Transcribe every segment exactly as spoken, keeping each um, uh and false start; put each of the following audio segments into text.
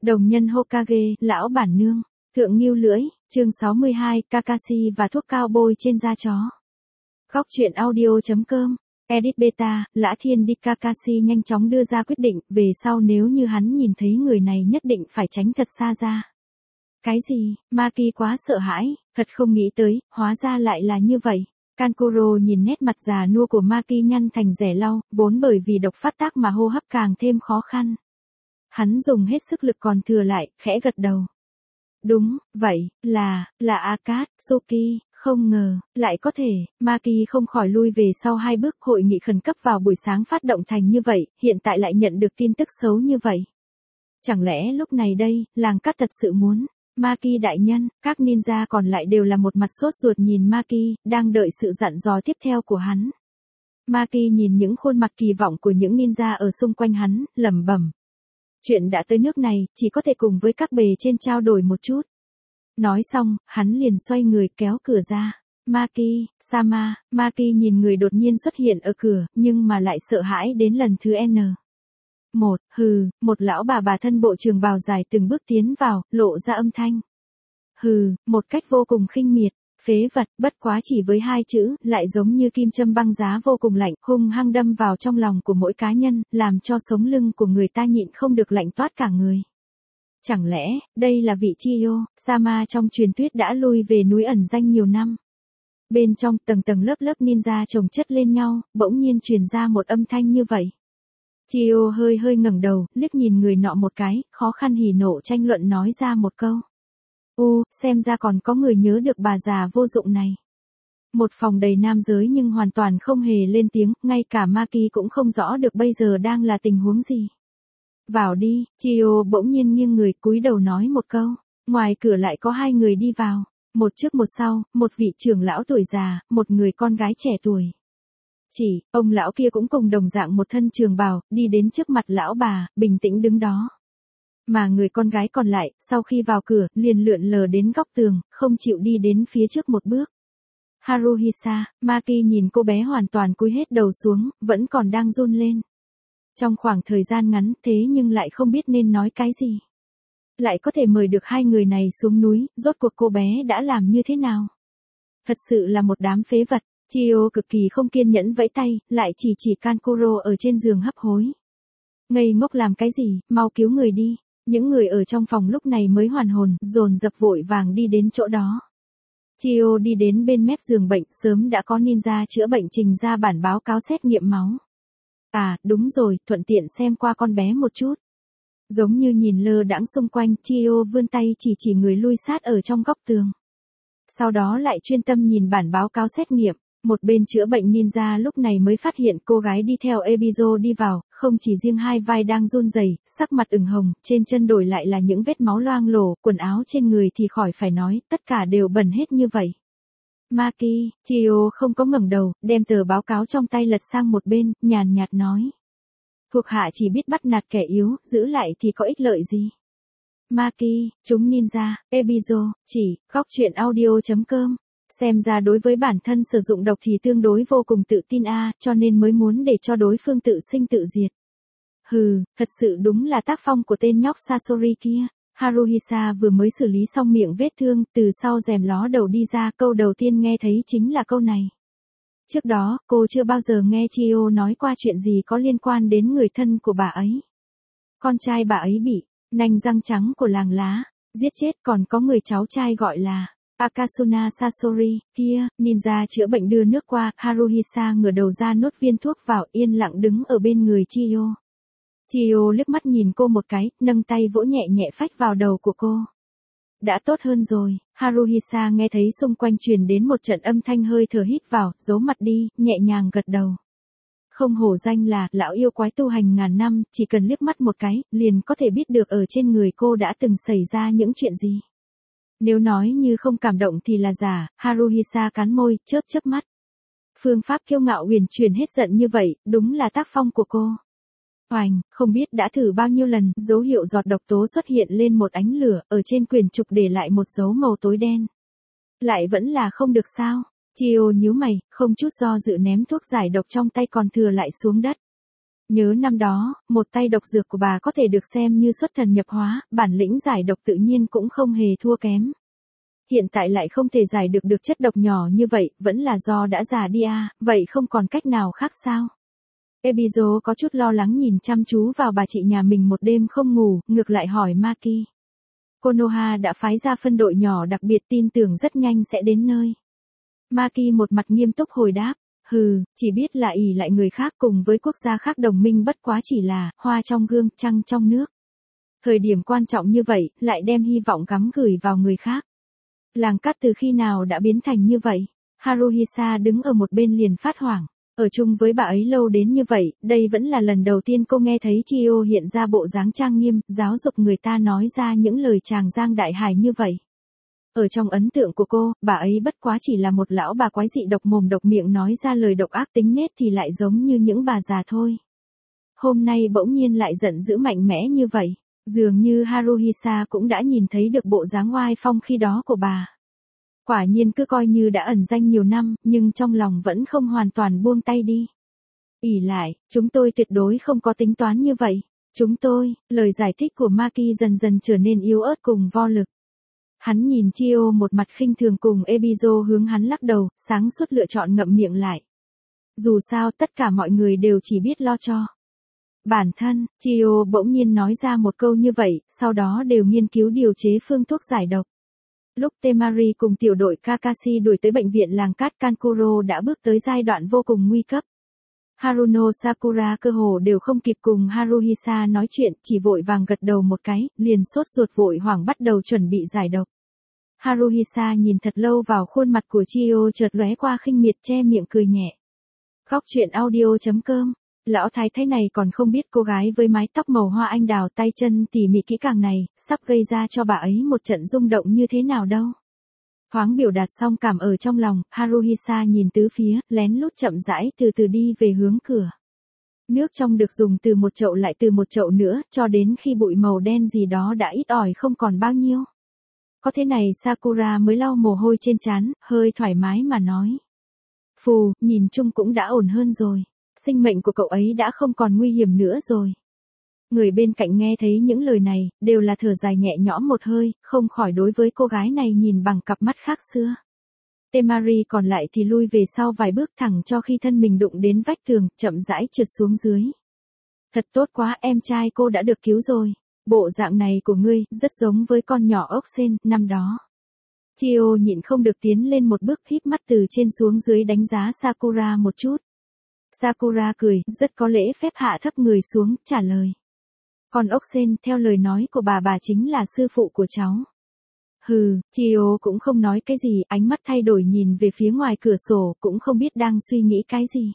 Đồng nhân Hokage, lão bản nương. Thượng Ngưu Lưỡi, chương sáu mươi hai, Kakashi và thuốc cao bôi trên da chó. Góc truyện audio.com, Edit Beta, Lã Thiên đi. Kakashi nhanh chóng đưa ra quyết định, về sau nếu như hắn nhìn thấy người này nhất định phải tránh thật xa ra. Cái gì, Maki quá sợ hãi, thật không nghĩ tới, hóa ra lại là như vậy. Kankuro nhìn nét mặt già nua của Maki nhăn thành rẻ lau, vốn bởi vì độc phát tác mà hô hấp càng thêm khó khăn. Hắn dùng hết sức lực còn thừa lại, khẽ gật đầu. Đúng, vậy, là, là Akatsuki, không ngờ, lại có thể, Maki không khỏi lui về sau hai bước. Hội nghị khẩn cấp vào buổi sáng phát động thành như vậy, hiện tại lại nhận được tin tức xấu như vậy. Chẳng lẽ lúc này đây, làng cát thật sự muốn, Maki đại nhân, các ninja còn lại đều là một mặt sốt ruột nhìn Maki, đang đợi sự dặn dò tiếp theo của hắn. Maki nhìn những khuôn mặt kỳ vọng của những ninja ở xung quanh hắn, lẩm bẩm. Chuyện đã tới nước này, chỉ có thể cùng với các bề trên trao đổi một chút. Nói xong, hắn liền xoay người kéo cửa ra. Maki, Sama, Maki nhìn người đột nhiên xuất hiện ở cửa, nhưng mà lại sợ hãi đến lần thứ N. Một, hừ, một lão bà bà thân bộ trường bào dài từng bước tiến vào, lộ ra âm thanh. Hừ, một cách vô cùng khinh miệt, phế vật, bất quá chỉ với hai chữ, lại giống như kim châm băng giá vô cùng lạnh, hung hăng đâm vào trong lòng của mỗi cá nhân, làm cho sống lưng của người ta nhịn không được lạnh toát cả người. Chẳng lẽ, đây là vị Chiyo, Sama trong truyền thuyết đã lui về núi ẩn danh nhiều năm. Bên trong, tầng tầng lớp lớp ninja chồng chất lên nhau, bỗng nhiên truyền ra một âm thanh như vậy. Chiyo hơi hơi ngẩng đầu, liếc nhìn người nọ một cái, khó khăn hỉ nộ tranh luận nói ra một câu. U, xem ra còn có người nhớ được bà già vô dụng này. Một phòng đầy nam giới nhưng hoàn toàn không hề lên tiếng, ngay cả Maki cũng không rõ được bây giờ đang là tình huống gì. Vào đi, Chiyo bỗng nhiên nghiêng người cúi đầu nói một câu. Ngoài cửa lại có hai người đi vào. Một trước một sau, một vị trưởng lão tuổi già, một người con gái trẻ tuổi. Chỉ, ông lão kia cũng cùng đồng dạng một thân trường bào, đi đến trước mặt lão bà, bình tĩnh đứng đó. Mà người con gái còn lại, sau khi vào cửa, liền lượn lờ đến góc tường, không chịu đi đến phía trước một bước. Haruhisa, Maki nhìn cô bé hoàn toàn cúi hết đầu xuống, vẫn còn đang run lên. Trong khoảng thời gian ngắn, thế nhưng lại không biết nên nói cái gì. Lại có thể mời được hai người này xuống núi, rốt cuộc cô bé đã làm như thế nào? Thật sự là một đám phế vật. Chiyo cực kỳ không kiên nhẫn vẫy tay, lại chỉ chỉ Kankuro ở trên giường hấp hối. Ngây ngốc làm cái gì, mau cứu người đi. Những người ở trong phòng lúc này mới hoàn hồn, dồn dập vội vàng đi đến chỗ đó. Chiyo đi đến bên mép giường bệnh, sớm đã có ninja chữa bệnh trình ra bản báo cáo xét nghiệm máu. À, đúng rồi, thuận tiện xem qua con bé một chút. Giống như nhìn lơ đãng xung quanh, Chiyo vươn tay chỉ chỉ người lui sát ở trong góc tường. Sau đó lại chuyên tâm nhìn bản báo cáo xét nghiệm. Một bên chữa bệnh ninja lúc này mới phát hiện cô gái đi theo Ebizo đi vào, không chỉ riêng hai vai đang run rẩy, sắc mặt ửng hồng, trên chân đổi lại là những vết máu loang lổ, quần áo trên người thì khỏi phải nói, tất cả đều bẩn hết như vậy. Maki, Chiyo không có ngẩng đầu, đem tờ báo cáo trong tay lật sang một bên, nhàn nhạt nói. Thuộc hạ chỉ biết bắt nạt kẻ yếu, giữ lại thì có ích lợi gì. Maki, chúng ninja, Ebizo, chỉ, góc truyện audio.com. Xem ra đối với bản thân sử dụng độc thì tương đối vô cùng tự tin a, à, cho nên mới muốn để cho đối phương tự sinh tự diệt. Hừ, thật sự đúng là tác phong của tên nhóc Sasori kia. Haruhisa vừa mới xử lý xong miệng vết thương, từ sau rèm ló đầu đi ra, câu đầu tiên nghe thấy chính là câu này. Trước đó, cô chưa bao giờ nghe Chiyo nói qua chuyện gì có liên quan đến người thân của bà ấy. Con trai bà ấy bị nanh răng trắng của làng lá giết chết, còn có người cháu trai gọi là Akasuna Sasori, kia, ninja chữa bệnh đưa nước qua, Haruhisa ngửa đầu ra nốt viên thuốc vào, yên lặng đứng ở bên người Chiyo. Chiyo liếc mắt nhìn cô một cái, nâng tay vỗ nhẹ nhẹ phách vào đầu của cô. Đã tốt hơn rồi, Haruhisa nghe thấy xung quanh truyền đến một trận âm thanh hơi thở hít vào, giấu mặt đi, nhẹ nhàng gật đầu. Không hổ danh là, lão yêu quái tu hành ngàn năm, chỉ cần liếc mắt một cái, liền có thể biết được ở trên người cô đã từng xảy ra những chuyện gì. Nếu nói như không cảm động thì là giả, Haruhisa cắn môi, chớp chớp mắt. Phương pháp kiêu ngạo huyền truyền hết giận như vậy, đúng là tác phong của cô. Oành, không biết đã thử bao nhiêu lần, dấu hiệu giọt độc tố xuất hiện lên một ánh lửa, ở trên quyển trục để lại một dấu màu tối đen. Lại vẫn là không được sao? Chiyo nhíu mày, không chút do dự ném thuốc giải độc trong tay còn thừa lại xuống đất. Nhớ năm đó, một tay độc dược của bà có thể được xem như xuất thần nhập hóa, bản lĩnh giải độc tự nhiên cũng không hề thua kém. Hiện tại lại không thể giải được được chất độc nhỏ như vậy, vẫn là do đã già đi à, vậy không còn cách nào khác sao? Ebizo có chút lo lắng nhìn chăm chú vào bà chị nhà mình một đêm không ngủ, ngược lại hỏi Maki. Konoha đã phái ra phân đội nhỏ đặc biệt tin tưởng rất nhanh sẽ đến nơi. Maki một mặt nghiêm túc hồi đáp, hừ, chỉ biết là ỷ lại người khác cùng với quốc gia khác đồng minh bất quá chỉ là hoa trong gương, trăng trong nước. Thời điểm quan trọng như vậy, lại đem hy vọng gắm gửi vào người khác. Làng cát từ khi nào đã biến thành như vậy? Haruhisa đứng ở một bên liền phát hoảng. Ở chung với bà ấy lâu đến như vậy, đây vẫn là lần đầu tiên cô nghe thấy Chio hiện ra bộ dáng trang nghiêm, giáo dục người ta nói ra những lời tràng giang đại hài như vậy. Ở trong ấn tượng của cô, bà ấy bất quá chỉ là một lão bà quái dị độc mồm độc miệng nói ra lời độc ác tính nết thì lại giống như những bà già thôi. Hôm nay bỗng nhiên lại giận dữ mạnh mẽ như vậy, dường như Haruhisa cũng đã nhìn thấy được bộ dáng oai phong khi đó của bà. Quả nhiên cứ coi như đã ẩn danh nhiều năm, nhưng trong lòng vẫn không hoàn toàn buông tay đi. Ỷ lại, chúng tôi tuyệt đối không có tính toán như vậy. Chúng tôi, lời giải thích của Maki dần dần trở nên yếu ớt cùng vô lực. Hắn nhìn Chio một mặt khinh thường cùng Ebizo hướng hắn lắc đầu, sáng suốt lựa chọn ngậm miệng lại. Dù sao tất cả mọi người đều chỉ biết lo cho bản thân. Chio bỗng nhiên nói ra một câu như vậy, sau đó đều nghiên cứu điều chế phương thuốc giải độc. Lúc Temari cùng tiểu đội Kakashi đuổi tới bệnh viện làng cát Kankuro đã bước tới giai đoạn vô cùng nguy cấp. Haruno Sakura cơ hồ đều không kịp cùng Haruhisa nói chuyện, chỉ vội vàng gật đầu một cái, liền sốt ruột vội hoảng bắt đầu chuẩn bị giải độc. Haruhisa nhìn thật lâu vào khuôn mặt của Chio chợt lóe qua khinh miệt che miệng cười nhẹ. Khóc chuyện audio chấm com. Lão thái thái này còn không biết cô gái với mái tóc màu hoa anh đào tay chân tỉ mỉ kỹ càng này, sắp gây ra cho bà ấy một trận rung động như thế nào đâu. Thoáng biểu đạt xong cảm ở trong lòng, Haruhisa nhìn tứ phía, lén lút chậm rãi từ từ đi về hướng cửa. Nước trong được dùng từ một chậu lại từ một chậu nữa, cho đến khi bụi màu đen gì đó đã ít ỏi không còn bao nhiêu. Có thế này Sakura mới lau mồ hôi trên trán, hơi thoải mái mà nói. Phù, nhìn chung cũng đã ổn hơn rồi. Sinh mệnh của cậu ấy đã không còn nguy hiểm nữa rồi. Người bên cạnh nghe thấy những lời này, đều là thở dài nhẹ nhõm một hơi, không khỏi đối với cô gái này nhìn bằng cặp mắt khác xưa. Temari còn lại thì lui về sau vài bước thẳng cho khi thân mình đụng đến vách tường, chậm rãi trượt xuống dưới. Thật tốt quá, em trai cô đã được cứu rồi. Bộ dạng này của ngươi, rất giống với con nhỏ ốc sên, năm đó. Chio nhịn không được tiến lên một bước híp mắt từ trên xuống dưới đánh giá Sakura một chút. Sakura cười, rất có lễ phép hạ thấp người xuống, trả lời. Còn ốc sên, theo lời nói của bà bà chính là sư phụ của cháu. Hừ, Chio cũng không nói cái gì, ánh mắt thay đổi nhìn về phía ngoài cửa sổ, cũng không biết đang suy nghĩ cái gì.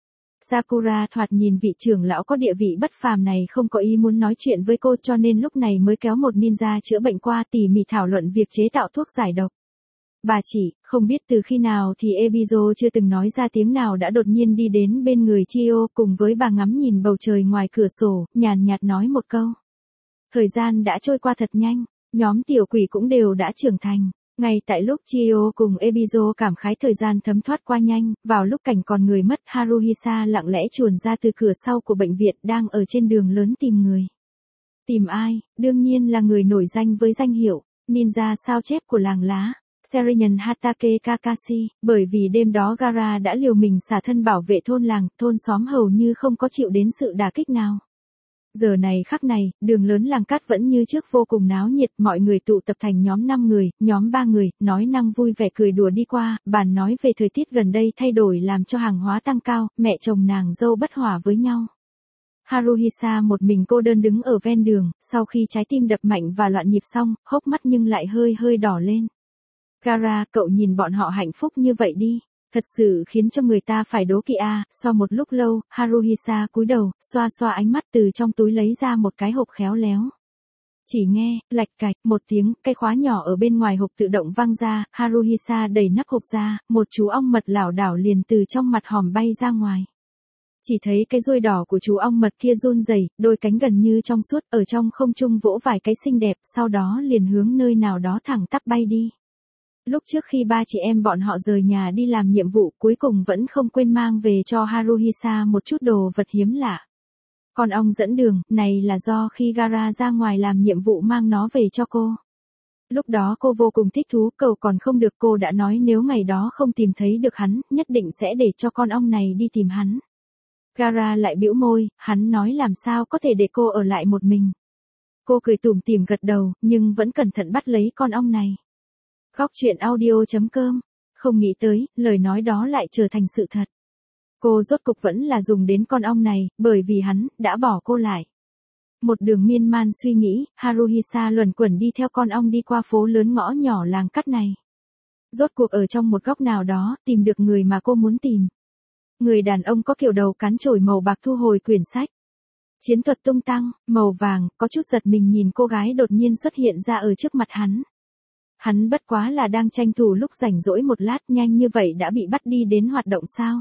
Sakura thoạt nhìn vị trưởng lão có địa vị bất phàm này không có ý muốn nói chuyện với cô cho nên lúc này mới kéo một ninja chữa bệnh qua tỉ mỉ thảo luận việc chế tạo thuốc giải độc. Bà chỉ, không biết từ khi nào thì Ebizo chưa từng nói ra tiếng nào đã đột nhiên đi đến bên người Chio cùng với bà ngắm nhìn bầu trời ngoài cửa sổ, nhàn nhạt nói một câu. Thời gian đã trôi qua thật nhanh, nhóm tiểu quỷ cũng đều đã trưởng thành. Ngay tại lúc Chio cùng Ebizo cảm khái thời gian thấm thoát qua nhanh, vào lúc cảnh còn người mất Haruhisa lặng lẽ chuồn ra từ cửa sau của bệnh viện đang ở trên đường lớn tìm người. Tìm ai? Đương nhiên là người nổi danh với danh hiệu ninja sao chép của làng lá. Serian Hatake Kakashi, bởi vì đêm đó Gaara đã liều mình xả thân bảo vệ thôn làng, thôn xóm hầu như không có chịu đến sự đả kích nào. Giờ này khắc này, đường lớn làng cát vẫn như trước vô cùng náo nhiệt, mọi người tụ tập thành nhóm năm người, nhóm ba người, nói năng vui vẻ cười đùa đi qua, bàn nói về thời tiết gần đây thay đổi làm cho hàng hóa tăng cao, mẹ chồng nàng dâu bất hòa với nhau. Haruhisa một mình cô đơn đứng ở ven đường, sau khi trái tim đập mạnh và loạn nhịp xong, hốc mắt nhưng lại hơi hơi đỏ lên. Gaara, cậu nhìn bọn họ hạnh phúc như vậy đi, thật sự khiến cho người ta phải đố kỵ a. Sau một lúc lâu, Haruhisa cúi đầu, xoa xoa ánh mắt từ trong túi lấy ra một cái hộp khéo léo. Chỉ nghe, lạch cạch, một tiếng, cái khóa nhỏ ở bên ngoài hộp tự động vang ra, Haruhisa đẩy nắp hộp ra, một chú ong mật lảo đảo liền từ trong mặt hòm bay ra ngoài. Chỉ thấy cái đuôi đỏ của chú ong mật kia run rẩy, đôi cánh gần như trong suốt, ở trong không trung vỗ vài cái xinh đẹp, sau đó liền hướng nơi nào đó thẳng tắp bay đi. Lúc trước khi ba chị em bọn họ rời nhà đi làm nhiệm vụ cuối cùng vẫn không quên mang về cho Haruhisa một chút đồ vật hiếm lạ. Con ong dẫn đường, này là do khi Gaara ra ngoài làm nhiệm vụ mang nó về cho cô. Lúc đó cô vô cùng thích thú, cầu còn không được, cô đã nói nếu ngày đó không tìm thấy được hắn, nhất định sẽ để cho con ong này đi tìm hắn. Gaara lại bĩu môi, hắn nói làm sao có thể để cô ở lại một mình. Cô cười tủm tỉm gật đầu, nhưng vẫn cẩn thận bắt lấy con ong này. Góc truyện audio chấm com. Không nghĩ tới, lời nói đó lại trở thành sự thật. Cô rốt cục vẫn là dùng đến con ong này, bởi vì hắn đã bỏ cô lại. Một đường miên man suy nghĩ, Haruhisa luẩn quẩn đi theo con ong đi qua phố lớn ngõ nhỏ làng cắt này. Rốt cuộc ở trong một góc nào đó, tìm được người mà cô muốn tìm. Người đàn ông có kiểu đầu cán chổi màu bạc thu hồi quyển sách. Chiến thuật tung tăng, màu vàng, có chút giật mình nhìn cô gái đột nhiên xuất hiện ra ở trước mặt hắn. Hắn bất quá là đang tranh thủ lúc rảnh rỗi một lát, nhanh như vậy đã bị bắt đi đến hoạt động sao?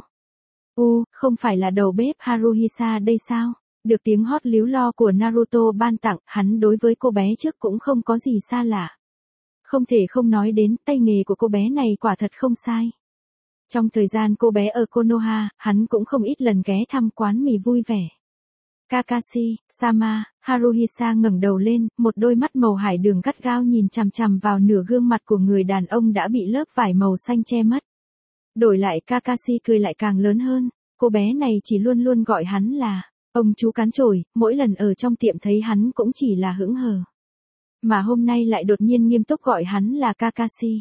U, không phải là đầu bếp Haruhisa đây sao? Được tiếng hót líu lo của Naruto ban tặng, hắn đối với cô bé trước cũng không có gì xa lạ. Không thể không nói đến, tay nghề của cô bé này quả thật không sai. Trong thời gian cô bé ở Konoha, hắn cũng không ít lần ghé thăm quán mì vui vẻ. Kakashi, Sama, Haruhisa ngẩng đầu lên, một đôi mắt màu hải đường gắt gao nhìn chằm chằm vào nửa gương mặt của người đàn ông đã bị lớp vải màu xanh che mất. Đổi lại Kakashi cười lại càng lớn hơn, cô bé này chỉ luôn luôn gọi hắn là ông chú cán chổi, mỗi lần ở trong tiệm thấy hắn cũng chỉ là hững hờ. Mà hôm nay lại đột nhiên nghiêm túc gọi hắn là Kakashi.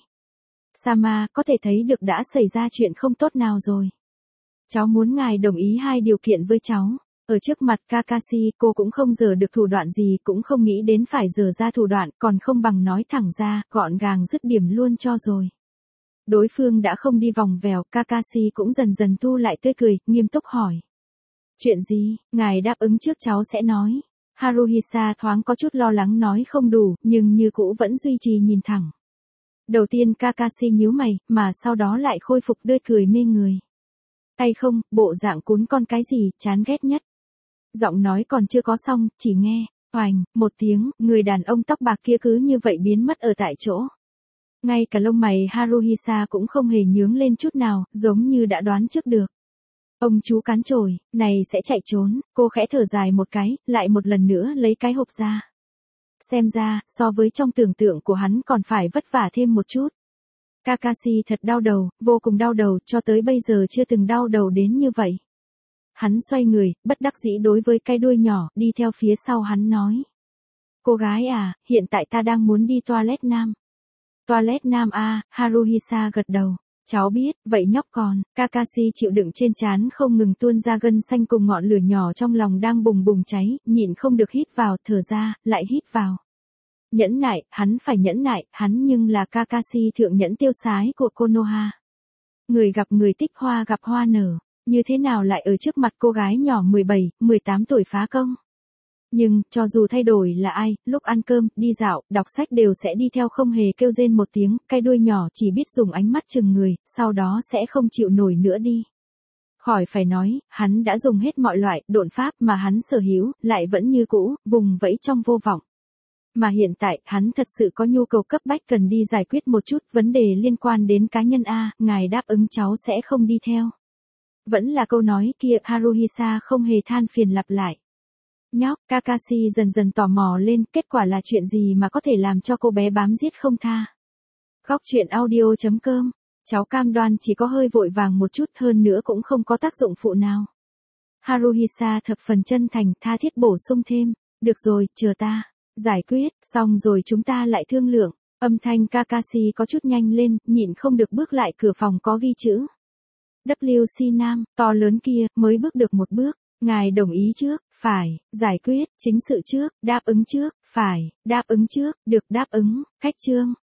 Sama, có thể thấy được đã xảy ra chuyện không tốt nào rồi. Cháu muốn ngài đồng ý hai điều kiện với cháu. Ở trước mặt Kakashi, cô cũng không giở được thủ đoạn gì, cũng không nghĩ đến phải giở ra thủ đoạn, còn không bằng nói thẳng ra, gọn gàng dứt điểm luôn cho rồi. Đối phương đã không đi vòng vèo, Kakashi cũng dần dần thu lại tươi cười, nghiêm túc hỏi. Chuyện gì, ngài đáp ứng trước cháu sẽ nói. Haruhisa thoáng có chút lo lắng nói không đủ, nhưng như cũ vẫn duy trì nhìn thẳng. Đầu tiên Kakashi nhíu mày, mà sau đó lại khôi phục tươi cười mê người. Tay không, bộ dạng cún con cái gì, chán ghét nhất. Giọng nói còn chưa có xong, chỉ nghe, oành, một tiếng, người đàn ông tóc bạc kia cứ như vậy biến mất ở tại chỗ. Ngay cả lông mày Haruhisa cũng không hề nhướng lên chút nào, giống như đã đoán trước được. Ông chú cán chổi, này sẽ chạy trốn, cô khẽ thở dài một cái, lại một lần nữa lấy cái hộp ra. Xem ra, so với trong tưởng tượng của hắn còn phải vất vả thêm một chút. Kakashi thật đau đầu, vô cùng đau đầu, cho tới bây giờ chưa từng đau đầu đến như vậy. Hắn xoay người, bất đắc dĩ đối với cái đuôi nhỏ, đi theo phía sau hắn nói. Cô gái à, hiện tại ta đang muốn đi toilet nam. Toilet nam à, Haruhisa gật đầu. Cháu biết, vậy nhóc còn, Kakashi chịu đựng trên trán không ngừng tuôn ra gân xanh cùng ngọn lửa nhỏ trong lòng đang bùng bùng cháy, nhịn không được hít vào, thở ra, lại hít vào. Nhẫn nại, hắn phải nhẫn nại, hắn nhưng là Kakashi thượng nhẫn tiêu sái của Konoha. Người gặp người tích hoa gặp hoa nở, như thế nào lại ở trước mặt cô gái nhỏ mười bảy, mười tám tuổi phá công. Nhưng, cho dù thay đổi là ai, lúc ăn cơm, đi dạo, đọc sách đều sẽ đi theo không hề kêu rên một tiếng, cái đuôi nhỏ chỉ biết dùng ánh mắt chừng người, sau đó sẽ không chịu nổi nữa đi. Khỏi phải nói, hắn đã dùng hết mọi loại độn pháp mà hắn sở hữu, lại vẫn như cũ, vùng vẫy trong vô vọng. Mà hiện tại, hắn thật sự có nhu cầu cấp bách cần đi giải quyết một chút vấn đề liên quan đến cá nhân A, ngài đáp ứng cháu sẽ không đi theo. Vẫn là câu nói kia, Haruhisa không hề than phiền lặp lại. Nhóc, Kakashi dần dần tò mò lên, kết quả là chuyện gì mà có thể làm cho cô bé bám giết không tha. Góc truyện audio chấm com, cháu cam đoan chỉ có hơi vội vàng một chút, hơn nữa cũng không có tác dụng phụ nào. Haruhisa thập phần chân thành, tha thiết bổ sung thêm, được rồi, chờ ta. Giải quyết, xong rồi chúng ta lại thương lượng. Âm thanh Kakashi có chút nhanh lên, nhịn không được bước lại cửa phòng có ghi chữ. vê kép Nam, to lớn kia, mới bước được một bước. Ngài đồng ý trước, phải, giải quyết, chính sự trước, đáp ứng trước, phải, đáp ứng trước, được đáp ứng, khách trương.